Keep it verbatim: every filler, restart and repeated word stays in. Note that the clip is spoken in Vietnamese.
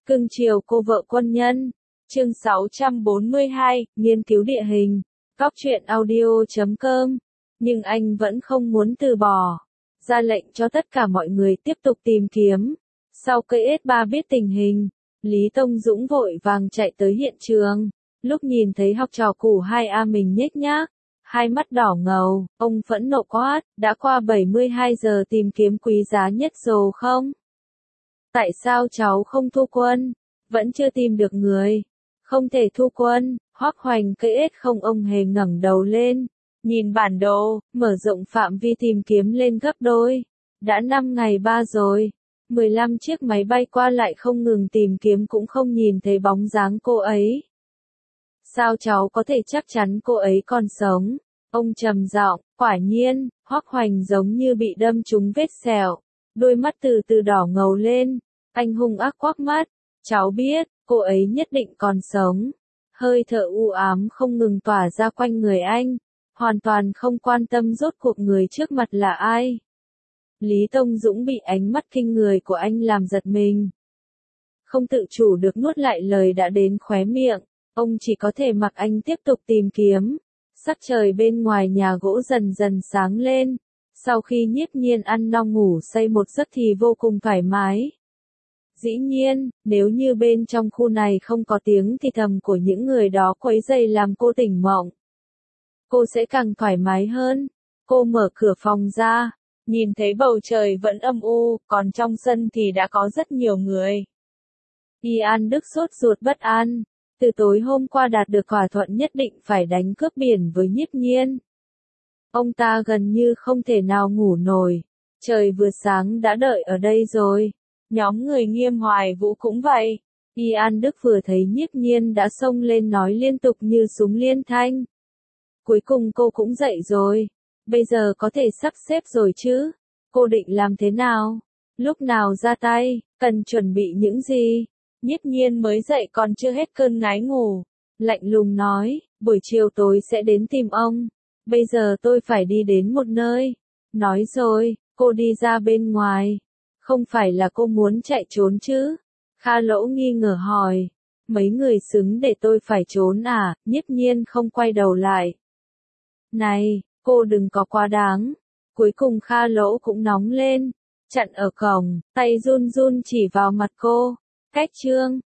Cưng chiều cô vợ quân nhân. Chương sáu trăm bốn mươi hai, nghiên cứu địa hình. Góc truyện audio chấm com. Nhưng anh vẫn không muốn từ bỏ. Ra lệnh cho tất cả mọi người tiếp tục tìm kiếm. Sau cây ét ba biết tình hình, Lý Tông Dũng vội vàng chạy tới hiện trường. Lúc nhìn thấy học trò cũ hai A mình nhếch nhác, hai mắt đỏ ngầu, ông phẫn nộ quát, đã qua bảy mươi hai giờ tìm kiếm quý giá nhất rồi không? Tại sao cháu không thu quân? Vẫn chưa tìm được người. Không thể thu quân. Hoắc Hoành cây ết không, ông hề ngẩng đầu lên. Nhìn bản đồ, mở rộng phạm vi tìm kiếm lên gấp đôi. Đã năm ngày ba rồi. mười lăm chiếc máy bay qua lại không ngừng tìm kiếm cũng không nhìn thấy bóng dáng cô ấy. Sao cháu có thể chắc chắn cô ấy còn sống? Ông trầm giọng, quả nhiên, Hoắc Hoành giống như bị đâm trúng vết sẹo. Đôi mắt từ từ đỏ ngầu lên. Anh hung ác quắc mắt. Cháu biết, cô ấy nhất định còn sống. Hơi thở u ám không ngừng tỏa ra quanh người anh. Hoàn toàn không quan tâm rốt cuộc người trước mặt là ai. Lý Tông Dũng bị ánh mắt kinh người của anh làm giật mình. Không tự chủ được nuốt lại lời đã đến khóe miệng. Ông chỉ có thể mặc anh tiếp tục tìm kiếm. Sắc trời bên ngoài nhà gỗ dần dần sáng lên. Sau khi Nhiếp Nhiên ăn no ngủ say một giấc thì vô cùng thoải mái. Dĩ nhiên, nếu như bên trong khu này không có tiếng thì thầm của những người đó quấy rầy làm cô tỉnh mộng, cô sẽ càng thoải mái hơn. Cô mở cửa phòng ra, nhìn thấy bầu trời vẫn âm u, còn trong sân thì đã có rất nhiều người. Ian Đức sốt ruột bất an. Từ tối hôm qua đạt được thỏa thuận nhất định phải đánh cướp biển với Nhiếp Nhiên. Ông ta gần như không thể nào ngủ nổi. Trời vừa sáng đã đợi ở đây rồi. Nhóm người Nghiêm Hoài Vũ cũng vậy. Ian Đức vừa thấy Nhiếp Nhiên đã xông lên nói liên tục như súng liên thanh. Cuối cùng cô cũng dậy rồi. Bây giờ có thể sắp xếp rồi chứ? Cô định làm thế nào? Lúc nào ra tay? Cần chuẩn bị những gì? Nhiếp Nhiên mới dậy còn chưa hết cơn ngái ngủ. Lạnh lùng nói, buổi chiều tối sẽ đến tìm ông. Bây giờ tôi phải đi đến một nơi. Nói rồi, cô đi ra bên ngoài. Không phải là cô muốn chạy trốn chứ? Kha Lỗ nghi ngờ hỏi. Mấy người xứng để tôi phải trốn à? Nhiếp Nhiên không quay đầu lại. Này, cô đừng có quá đáng. Cuối cùng Kha Lỗ cũng nóng lên. Chặn ở cổng, tay run run chỉ vào mặt cô. Cách trương,